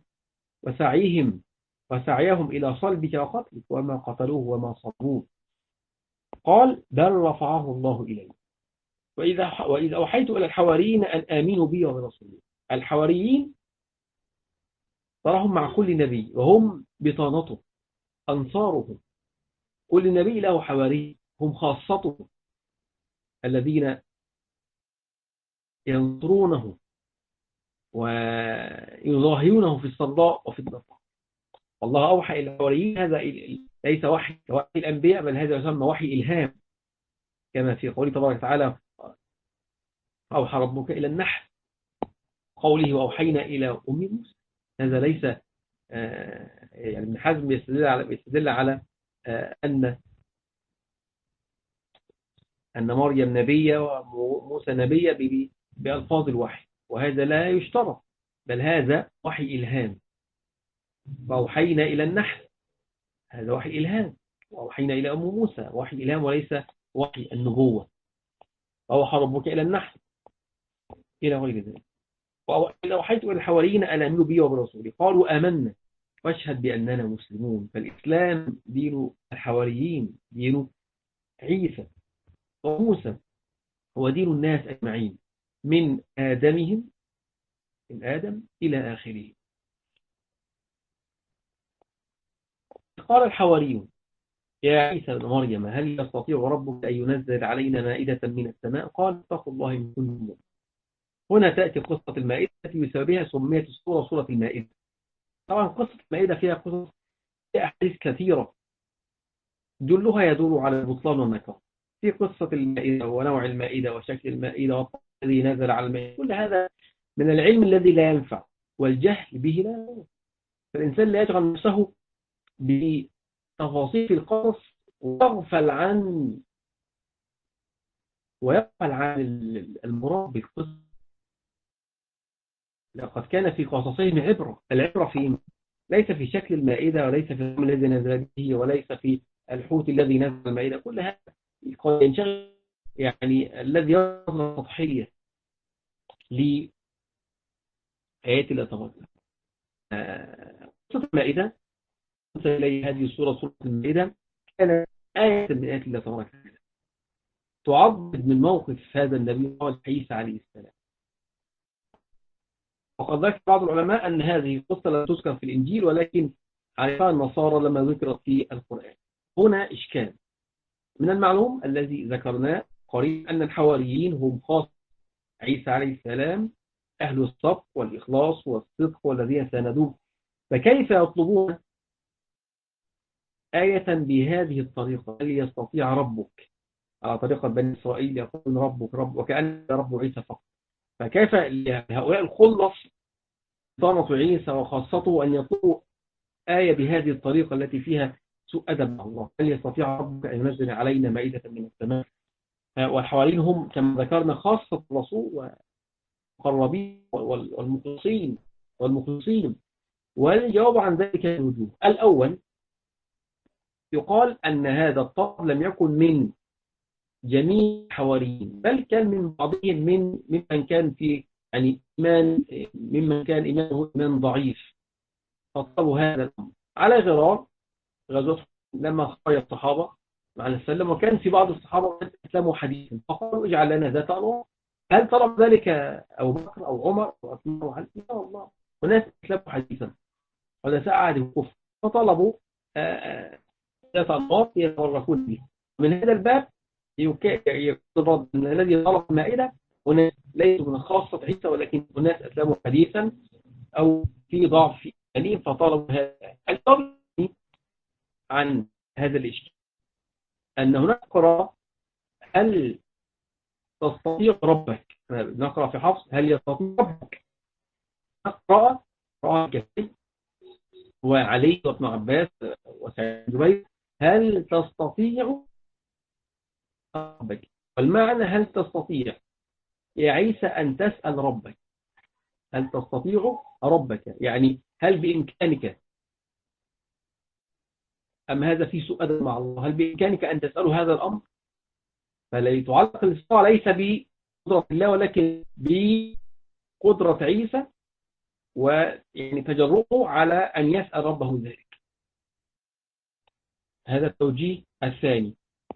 وسعيهم إلى صلبك وقتلك، وما قتلوه وما صلبوه. قال بل رفعه الله إليه. وإذا أوحيت إلى الحواريين أن آمنوا بي وبرسولي. الحواريين تراهم مع كل نبي وهم بطانته أنصارهم. كل نبي له حواري هم خاصته الذين ينصرونه ويظاهرونه في الصراء وفي الضراء. الله أوحى إلى الحواريين. هذا ليس وحي كوحي الأنبياء، بل هذا يسمى وحي إلهام، كما في قوله تبارك وتعالى أوحى ربك إلى النحل، قوله وأوحينا إلى أم موسى. هذا ليس يعني ابن حزم يستدل على أن مريم نبية وموسى نبية بألفاظ الوحي، وهذا لا يشترط، بل هذا وحي إلهام. وأوحينا إلى النحل، هذا وحي إلهام. وأوحينا إلى أم موسى وحي إلهام وليس وحي النبوة. وأوحى ربك إلى النحل إلى غير ذلك. وإذا أوحيت إلى الحواريين أن آمنوا بي وبرسولي قالوا آمنا واشهد بأننا مسلمون. فالإسلام دين الحواريين، دين عيسى وموسى، هو دين الناس أجمعين من آدمهم، من آدم إلى آخره. قال الحواريون يا عيسى بن مريم هل يستطيع ربك أن ينزل علينا مائدة من السماء؟ قال اتقوا الله من كل مؤمن. هنا تأتي قصة المائدة التي بسببها سميت السورة سورة المائدة. طبعا قصة المائدة فيها قصص، فيها أحاديث كثيرة جلها يدور على البطلان والنكر. في قصة المائدة ونوع المائدة وشكل المائدة والطعام الذي نزل على المائدة، كل هذا من العلم الذي لا ينفع والجهل به لا ينفع. فالإنسان لا يشغل نفسه بتفاصيل القصص ويغفل عن المراد بالقصة. لقد كان في قصصهم عبرة. العبرة في ليس في شكل المائدة، وليس في الطعام الذي نزل به، وليس في الحوت الذي نزل المائدة. كل هذا قد ينشغل، يعني الذي يظهر سطحية لآيات الله تبارك وتعالى. قصة المائدة إلي هذه السورة سورة المائدة كانت آية من آيات الله تبارك وتعالى تعبد من موقف هذا النبي عيسى عليه السلام. وقد ذكر بعض العلماء أن هذه القصة لا تذكر في الإنجيل، ولكن عرفها النصارى لما ذكرت في القرآن. هنا إشكال. من المعلوم الذي ذكرناه قريبا أن الحواريين هم خاص عيسى عليه السلام، أهل الصدق والإخلاص والصدق والذين ساندوه. فكيف يطلبون آية بهذه الطريقة؟ هل يستطيع ربك على طريقة بني إسرائيل يقول ربك رب وكأن رب عيسى فقط؟ فكيف لهؤلاء الخلص طامة عيسى وخاصته أن يطلبوا آية بهذه الطريقة التي فيها سوء أدب مع الله؟ هل يستطيع ربك أن ينزل علينا مائدة من السماء؟ والحواريين هم كما ذكرنا خاصة الرسول والمقربين والمخلصين. والجواب عن ذلك الوجوه. الأول، يقال أن هذا الطلب لم يكن من جميع الحواريين، بل كان من بعضهم ممن كان في يعني إيمان، ممن كان إيمانه إيمان ضعيف، فطلبوا هذا الأمر على غرار غزوة لما خرج الصحابة مع السلام. وكان في بعض الصحابة أسلموا حديثا فقالوا اجعل لنا ذات أنواع. هل طلب ذلك أبو بكر أو عمر أو عثمان أو علي؟ لا والله، وناس أسلموا حديثا ولا ساعد الكفر فطلبوا ذات أنواع يتوركون به. من هذا الباب يقول أن الذي طلب المائدة وناس ليسوا من خاصة عيسى، ولكن الناس أسلموا حديثا أو في ضعف أليم فطلبوا هذا. الجواب عن هذا الإشكال أن هناك قراءة هل تستطيع ربك، نقرأ في حفص هل يستطيع ربك، نقرأ كثير وعلي وابن عباس وسعيد جبير هل تستطيع ربك. والمعنى هل تستطيع يا عيسى أن تسأل ربك، هل تستطيع ربك يعني هل بإمكانك، أم هذا في سوء أدب مع الله، هل بإمكانك أن تسأله هذا الأمر. فلا يتعلق الاستطاعة ليس بقدرة الله ولكن بقدرة عيسى، ويعني تجرؤه على أن يسأل ربه ذلك. هذا التوجيه الثاني.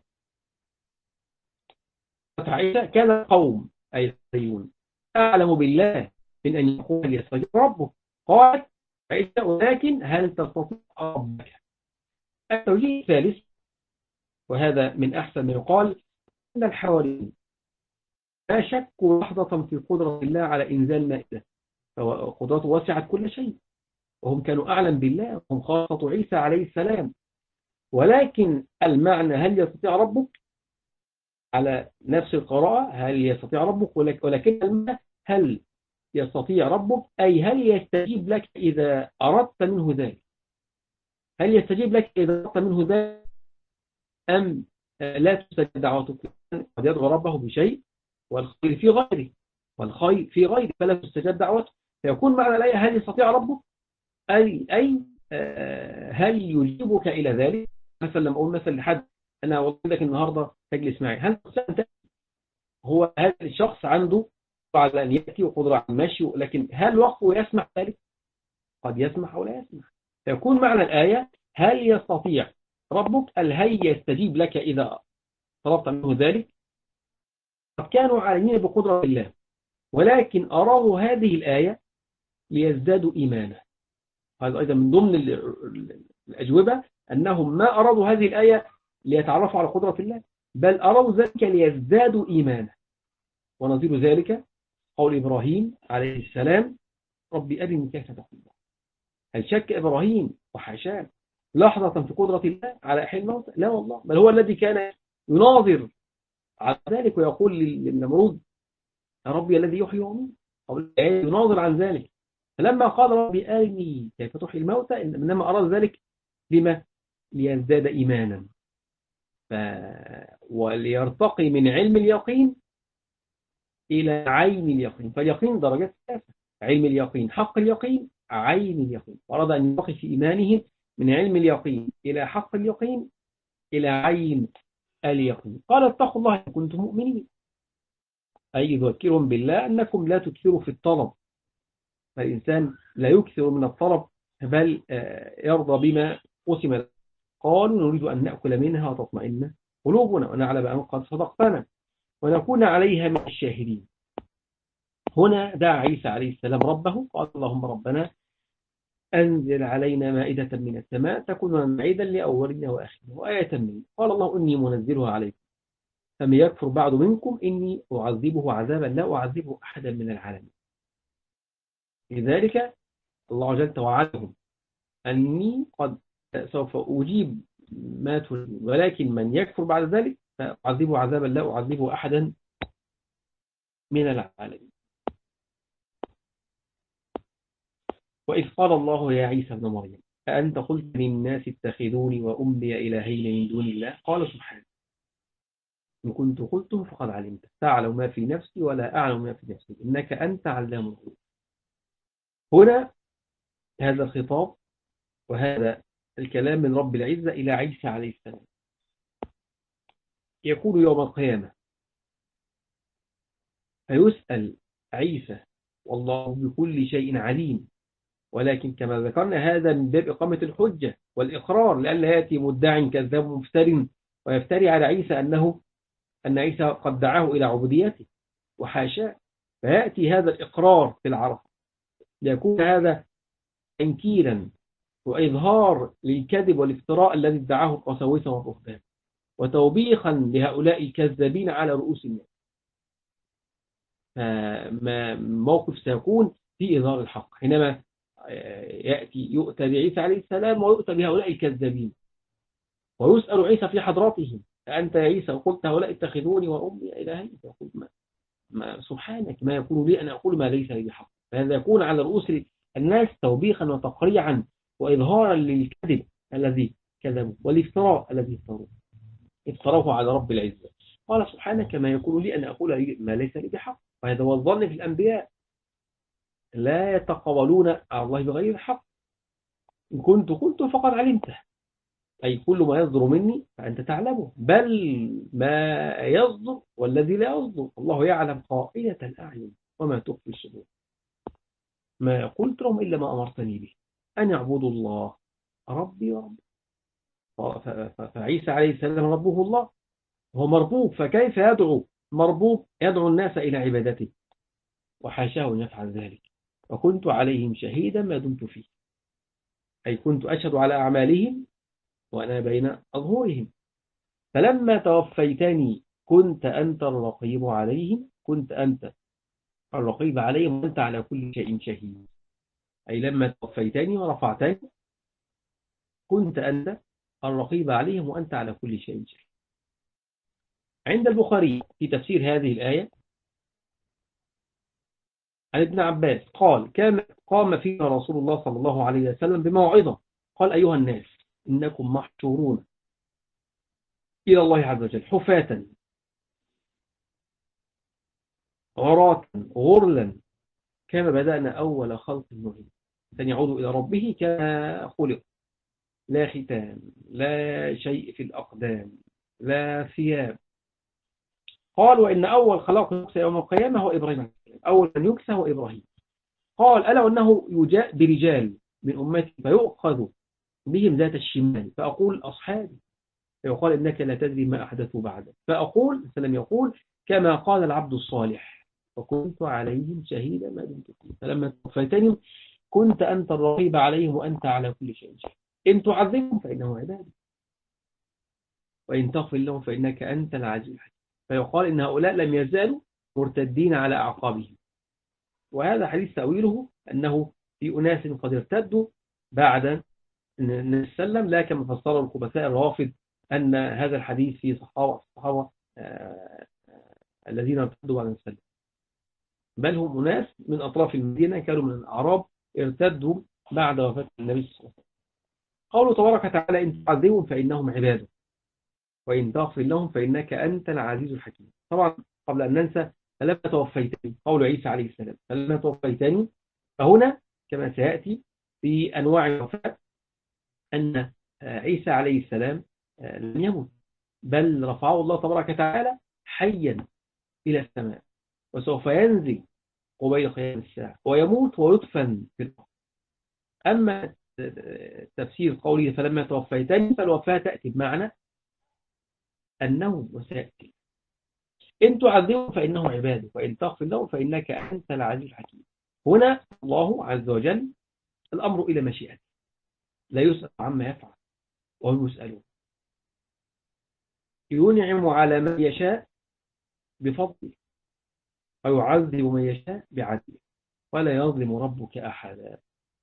عيسى كان القوم أي الحريون أعلم بالله من أن يقول هل يستطيع ربه. قال عيسى ولكن هل تستطيع ربك. التوجيه الثالث، وهذا من أحسن ما يقال، أن الحواريين لا شكوا لحظة في قدرة الله على إنزال مائدة، فقدرته وسعت كل شيء، وهم كانوا أعلم بالله، هم خاصة عيسى عليه السلام. ولكن المعنى هل يستطيع ربك على نفس القراءة هل يستطيع ربك، ولكن المعنى هل يستطيع ربك أي هل يستجيب لك إذا أردت منه ذلك. هل يستجيب لك إذا أردت منه ذلك أم لا تستجيب دعوتك. قد يدعو ربه بشيء والخير في غيره، والخير في غيره فلا تستجاب دعوته. فيكون معنى الآية هل يستطيع ربك أي هل يجيبك إلى ذلك. مثلا لما أقول مثلا لحد أنا أقول لك النهاردة تجلس معي، هل هو هذا الشخص عنده قدرة على أن يأتي وقدرة على المشي، لكن هل وقته يسمح ذلك؟ قد يسمح أو لا يسمح. فيكون معنى الآية هل يستطيع ربك هل يستجيب لك إذا طلبت منه ذلك. قد كانوا عالمين بقدرة الله ولكن أرادوا هذه الآية ليزدادوا إيمانا. هذا أيضا من ضمن الأجوبة أنهم ما أرادوا هذه الآية ليتعرفوا على قدرة الله، بل أرادوا ذلك ليزدادوا إيمانا. ونظير ذلك قول إبراهيم عليه السلام ربي أرني كيف تقول. هل شك إبراهيم وحاشاه لحظة في قدرة الله على إحياء الموت؟ لا والله، بل هو الذي كان يناظر على ذلك ويقول للنمرود يا ربي الذي يحيي ويميت، يناظر عن ذلك. فلما قال ربي أرني كيف تحيي الموتى إنما أراد ذلك لما؟ ليزداد إيمانا وليرتقي من علم اليقين إلى عين اليقين. فاليقين درجات ثلاثة: علم اليقين، حق اليقين، عين اليقين. أراد أن يرتقي في إيمانه من علم اليقين إلى حق اليقين إلى عين اليقين. قال اتقوا الله إن كنتم مؤمنين، أي يذكرهم بالله أنكم لا تكثروا في الطلب. فالإنسان لا يكثر من الطلب بل يرضى بما قسم له. قالوا نريد أن نأكل منها وتطمئن قلوبنا ونعلم أن قد صدقتنا ونكون عليها من الشاهدين. هنا دعا عيسى عليه السلام ربه قال اللهم ربنا أنزل علينا مائدة من السماء تكون معيدا لأولنا وآخرنا وآية مني. قال الله إني منزلها عليكم فمن يكفر بعد منكم إني أعذبه عذابا لا أعذبه أحدا من العالمين. لذلك الله جل توعدهم أني قد سوف أجيب ما تريد، ولكن من يكفر بعد ذلك فأعذبه عذابا لا أعذبه أحدا من العالمين. وإذ قال الله يا عيسى ابن مريم أأنت قلت للناس اتخذوني وأمي إلهين من دون الله قال سبحانه إن كنت قلته فقد علمت، تعلم ما في نفسي ولا أعلم ما في نفسي، إنك أنت علام الغيوب. هنا هذا الخطاب وهذا الكلام من رب العزة إلى عيسى عليه السلام. يقول يوم القيامة فيسأل عيسى والله بكل شيء عليم، ولكن كما ذكرنا هذا من باب إقامة الحجة والإقرار، لأن يأتي مدع كذاب مفتر ويفتري على عيسى أن عيسى قد دعاه إلى عبوديته وحاشاه، فيأتي هذا الإقرار في العرف ليكون هذا تنكيلا وإظهار للكذب والافتراء الذي ادعاه القساوسة والرهبان، وتوبيخا لهؤلاء الكذابين على رؤوس الناس. موقف سيكون في إظهار الحق حينما يؤتى بعيسى عليه السلام ويؤتى بهؤلاء الكذابين، ويسأل عيسى في حضراتهم أنت يا عيسى قلت هؤلاء اتخذوني وأمي إلهين، يقول سبحانك ما يكون لي أن أقول ما ليس لي بحق. فهذا يكون على رؤوس الناس توبيخا وتقريعا وإظهارا للكذب الذي كذبوا والافتراء الذي افتروه على رب العزة. قال سبحانك ما يكون لي أن أقول ما ليس لي بحق. وهذا هو الظن في الأنبياء، لا يتقولون على الله بغير الحق. إن كنت قلت فقد علمته، أي كل ما يصدر مني فأنت تعلمه، بل ما يصدر والذي لا يصدر الله يعلم خائنة الأعين وما تخفي الصدور. ما قلت لهم إلا ما أمرتني به أن يعبدوا الله ربي ورب. فعيسى عليه السلام ربه الله، هو مربوب، فكيف يدعو مربوب يدعو الناس إلى عبادته؟ وحاشاه أن يفعل ذلك. وكنت عليهم شهيدا ما دمت فيه، أي كنت أشهد على أعمالهم وأنا بين أظهرهم. فلما توفيتني كنت أنت الرقيب عليهم، كنت أنت الرقيب عليهم وأنت على كل شيء شهيد. أي لما توفيتني ورفعتني كنت أنت الرقيب عليهم وأنت على كل شيء شهيد. عند البخاري في تفسير هذه الآية عن ابن عباس قال قام فينا رسول الله صلى الله عليه وسلم بموعظة، قال أيها الناس إنكم محشورون إلى الله عز وجل حفاة عراة غرلا كما بدأنا أول خلق نعيد، يعود إلى ربه كما خلق، لا ختان لا شيء في الأقدام لا ثياب. قال وإن أول خلق يكسى يوم القيامة هو إبراهيم، أول من يكسى هو إبراهيم. قال ألا وأنه يجاء برجال من أمتي فيؤخذ بهم ذات الشمال فأقول أصحابي، فيقال إنك لا تدري ما أحدثوا بعدك، فأقول السلام يقول كما قال العبد الصالح وكنت عليهم شهيدا ما دمت فيهم، فلما توفيتني كنت أنت الرقيب عليهم وأنت على كل شيء شهيد. إن تعذبهم فإنه عبادي وإن تغفر لهم فإنك أنت العزيز الحكيم. فيقال إن هؤلاء لم يزالوا مرتدين على أعقابهم. وهذا حديث تأويله أنه في أناس قد ارتدوا بعد أن سلم، لا كما فسره الخبثاء الرافض أن هذا الحديث في الصحابة الذين ارتدوا بعد أن سلم، بل هم أناس من أطراف المدينة كانوا من الأعراب ارتدوا بعد وفاة النبي صلى الله عليه وسلم. قوله تبارك وتعالى إن تعذبهم فإنهم عباده وإن تغفر لهم فإنك أنت العزيز الحكيم. طبعا قبل أن ننسى فلما توفيتني، قول عيسى عليه السلام فلما توفيتني، فهنا كما سيأتي في أنواع الوفاة أن عيسى عليه السلام لم يمت، بل رفعه الله تبارك وتعالى حيا إلى السماء، وسوف ينزل قبيل قيام الساعة ويموت ويدفن في الأرض. أما تفسير قوله فلما توفيتني فالوفاة تأتي بمعنى النوم وسيأتي. إن تعذبهم فإنهم عباده وإن تغفر لهم فإنك أنت العزيز الحكيم. هنا الله عز وجل الأمر إلى مشيئته، لا يسأل عما يفعل وهم يسألون. ينعم على من يشاء بفضله ويعذب من يشاء بعدله ولا يظلم ربك أحدا.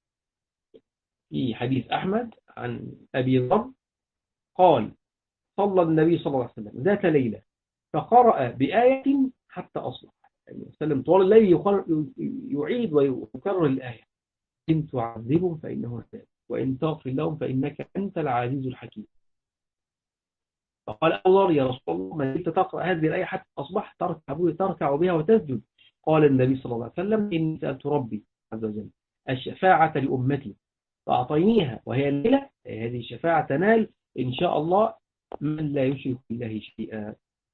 في حديث أحمد عن أبي ذر قال صلى النبي صلى الله عليه وسلم ذات ليلة فقرأ بآية حتى أصبح، يعني وسلم طوال الليل يعيد ويكرر الآية إن تعذبهم فإنه عذاب وإن تغفر لهم فإنك أنت العزيز الحكيم. فقال أبو ذر: يا رسول الله، ما زلت تقرأ هذه الآية حتى أصبحت تركع بها وتسجد. قال النبي صلى الله عليه وسلم: إني سألت ربي عز وجل الشفاعة لأمتي فأعطينيها، وهي الليلة هذه الشفاعة تنال إن شاء الله من لا يشرك بالله شيئا.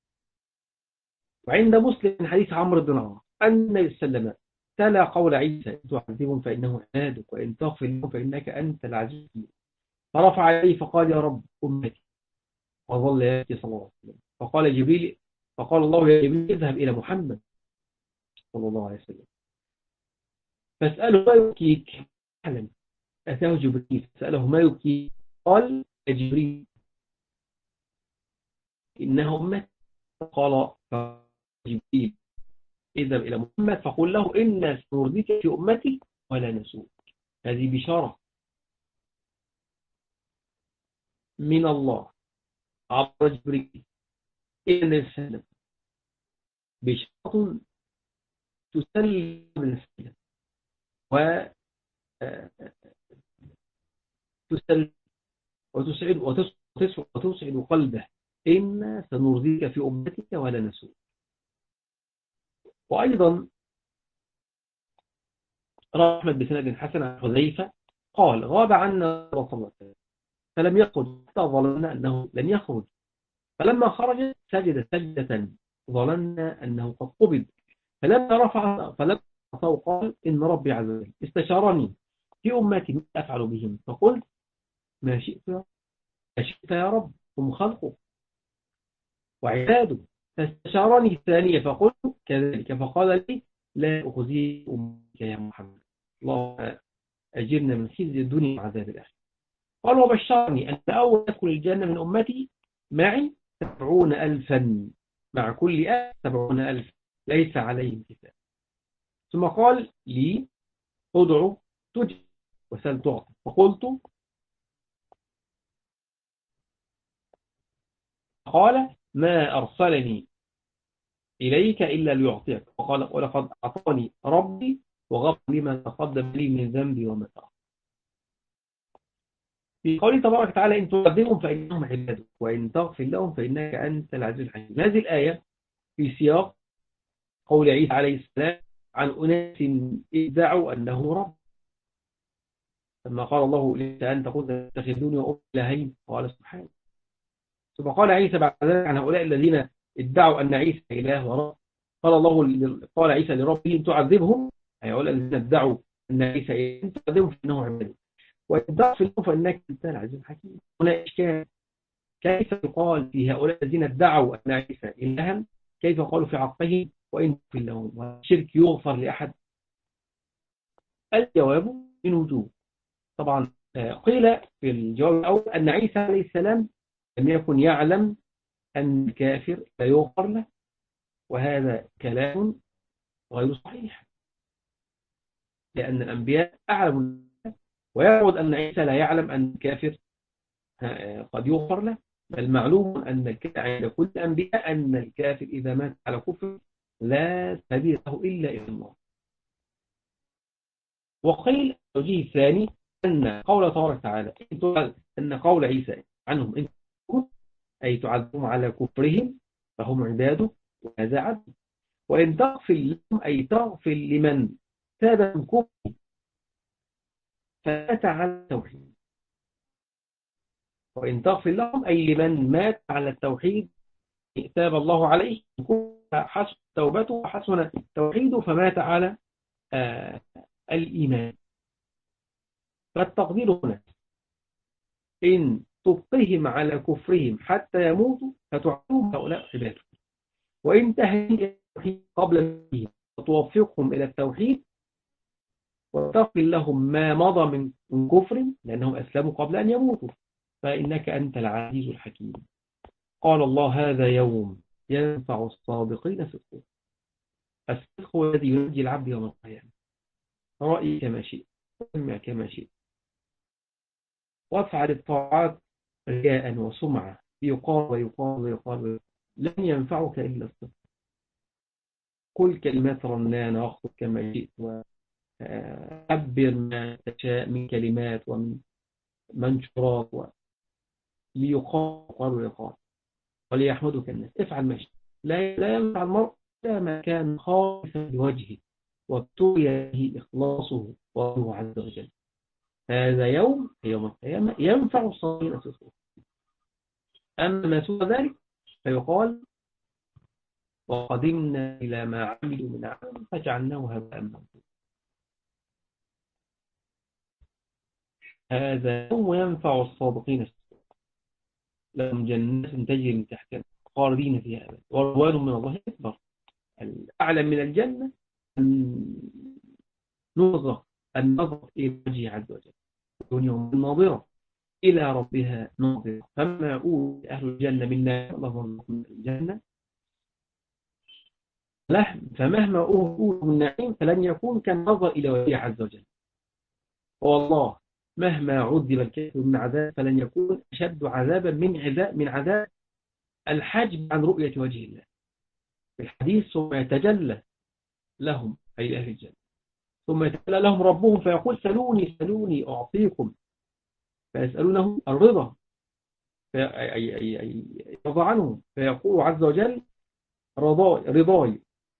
وعند مسلم من حديث عمرو بن العاص أن النبي صلى الله عليه وسلم تلا قول عيسى: إن تعذبهم فإنه عبادك وإن تغفر لهم فإنك أنت العزيز الحكيم. فرفع يديه فقال: يا رب أمتي. وظل يبكي صلى الله عليه وسلم. فقال الله: يا جبريل اذهب إلى محمد صلى الله عليه وسلم فاسأله ما يبكيك. أعلم. أتاه جبريل فسأله: ما يبكيك؟ قال: يا جبريل إنها أمتي. قال جبريل: اذهب إلى محمد فقل له: إنا سنرضيك في أمتي ولا نسوء. هذه بشارة من الله عبر جبريل إلى النبي صلى الله عليه وسلم، بشارة تسلم النفسية وتسلم وتسعد وتسعد قلبه. إنا سنرضيك في أمتك ولا نسوء. وأيضا روى أحمد بسند حسن عن حذيفة قال: غاب عنا رسول الله صلى الله عليه وسلم فلم يخرج حتى ظننا أنه لن يخرج، فلما خرج سجد سجدة ظننا أنه قد قبض، فلما رفعه قال: إن ربي عز وجل استشارني في أمتي ما أفعل بهم، فقلت: ما شئت يا رب، هم خلقه وعباده. فاستشارني الثانية فقلت كذلك، فقال لي: لا أخزي أمك يا محمد، الله أجرنا من خزي الدنيا وعذاب الآخرة. قال: وبشرني أن أول يدخل الجنة من أمتي معي 70,000، مع كل 70,000 ليس عليهم كتاب. ثم قال لي: ادعو تجب وسل تعطى. فقلت: قال: ما أرسلني إليك إلا ليعطيك. وقال: ولقد أعطاني ربي وغفر لي ما تقدم لي من ذنبي وما تأخر. في قوله تبارك وتعالى: إن تعذبهم فإنهم عبادك وإن تغفر لهم فإنك أنت العزيز الحكيم. هذه الآية في سياق قول عيسى عليه السلام عن أناس ادعوا أنه رب، لما قال الله: ليس أن تقول تتخذوني وأمي إلهين، قال: سبحانه. ثم قال عيسى بعد ذلك عن هؤلاء الذين ادعوا أن عيسى إله ورب، قال عيسى لربه: إن تعذبهم، أي هؤلاء الذين ادعوا أن عيسى إله، إن تعذبهم فإنه عبادك وإن تغفر لهم فإنك أنت العزيز الحكيم. هنا إشكال: كيف يقال في هؤلاء الذين ادعوا أن عيسى إلها، كيف قالوا في عقبهم وإن تغفر لهم؟ والشرك يغفر لأحد؟ الجواب من وجوه. طبعا قيل في الجواب الأول أن عيسى عليه السلام لم يكن يعلم أن الكافر لا يغفر له، وهذا كلام غير صحيح، لأن الأنبياء أعلموا، ويعود أن عيسى لا يعلم أن الكافر قد يغفر له، بل معلوم أن عند كل الأنبياء أن الكافر إذا مات على كفر لا سبيل له إلا إلى الله. وقيل الوجه الثاني أن قول تبارك وتعالى أن قول عيسى عنهم إن كفر، أي تعذبهم على كفرهم فهم عباده، وهذا عدل. وإن تغفر لهم، أي تغفر لمن تاب من كفر فمات على التوحيد. وإن تغفر لهم أي لمن مات على التوحيد تاب الله عليه، حسن توبته وحسن توحيده فمات على الإيمان. فالتقدير هنا: إن تبقهم على كفرهم حتى يموتوا فتعلمهم هؤلاء عباده، وإن تهدي التوحيد قبل موتهم وتوفقهم إلى التوحيد وتغفر لهم ما مضى من كفر لأنهم أسلموا قبل أن يموتوا فإنك أنت العزيز الحكيم. قال الله: هذا يوم ينفع الصادقين صدقهم. الصدق هو الذي ينجي العبد يوم القيامة. رأي كما شئت، سمع كما شئت، وافعل الطاعات رياء وسمعة، يقال ويقال ويقال، لن ينفعك إلا الصدق. قل كلمات رنانة واخطب كما شئت، وعبر ما تشاء من كلمات ومن منشورات ليقال ويقال، وليحمدك الناس. افعل ما شئت. لا ينفع المرء إلا ما كان خالصا لوجهه وابتغي به إخلاصه والله عز وجل. هذا يوم القيامة ينفع الصالحين صدقهم. أما ما سوى ذلك فيقال وقدمنا إلى ما عملوا من عمل فجعلناه هباء منثورا. هذا يوم ينفع الصادقين لهم جنات تجري من تحتها خالدين فيها أبدا ورضوان من الله أكبر. الأعلى من الجنة النظر إلى وجهه عز وجل يوم ناظرة إلى ربها ناظرة. فما يقول أهل الجنة منا اللهم من الجنة فمهما أوتوا من نعيم فلن يكون كالنظر إلى وجهه عز وجل. والله مهما عذب الكافر من عذاب فلن يكون أشد عذابا من عذاب الحجب عن رؤية وجه الله. في الحديث ثم يتجلى لهم أي أهل الجنة ثم يتجلى لهم ربهم فيقول سلوني سلوني أعطيكم فيسألونه الرضا يرضى عنهم فيقول عز وجل رضاي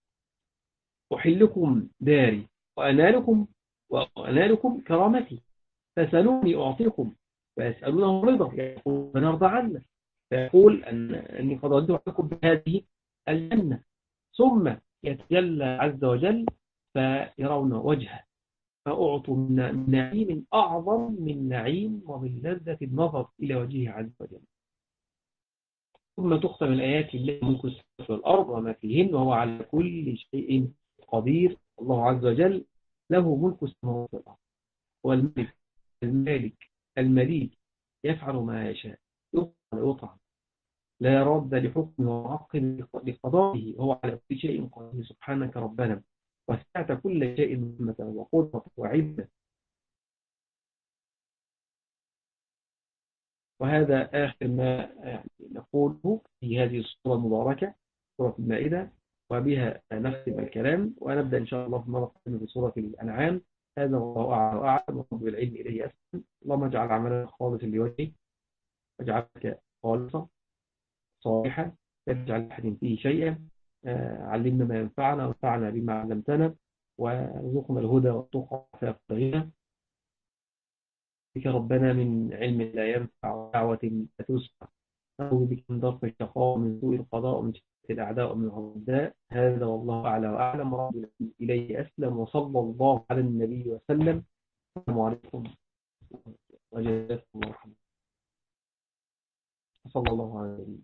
أحلكم داري وأنالكم كرامتي فسألوني أعطيكم فيسألونه الرضا يقول فنرضى عنه فيقول أني قد رضيت عنكم بهذه الجنة ثم يتجلى عز وجل فيرون وجهه فأعطوا من نعيم أعظم من نعيم ومن لذة النظر إلى وجهه عز وجل. ثم تختم الآيات الله ملك السماوات والأرض وما فيهن وهو على كل شيء قدير. الله عز وجل له ملك السماوات والأرض والملك المليك يفعل ما يشاء يطعم لا رد لحكمه ومعقب لقضائه وهو على كل شيء قدير. سبحانك ربنا وسعت كل شيء رحمة وقدرة وعلم. وهذا آخر ما نقوله في هذه السورة المباركة سورة المائدة وبها نختم الكلام ونبدأ إن شاء الله في مرة قادمة في سورة الأنعام. هذا والله أعلم وأعلم ورب العلم إليه أسلم. اللهم اجعل عملنا خالصا لوجهك واجعلك خالصا صالحا لا تجعل أحد فيه شيئا. علمنا ما ينفعنا وانفعنا بما علمتنا وارزقنا الهدى والتقى والغنى بك ربنا من علم لا ينفع ودعوة لا تسمع. نعوذ بك من ضرب الشقاء ومن سوء القضاء ومن شر الأعداء ومن الأعداء. هذا والله أعلى وأعلم ورب إليه أسلم وصلى الله على النبي وسلم. السلام عليكم وجزاكم الله خيرا. صلى الله عليه وسلم.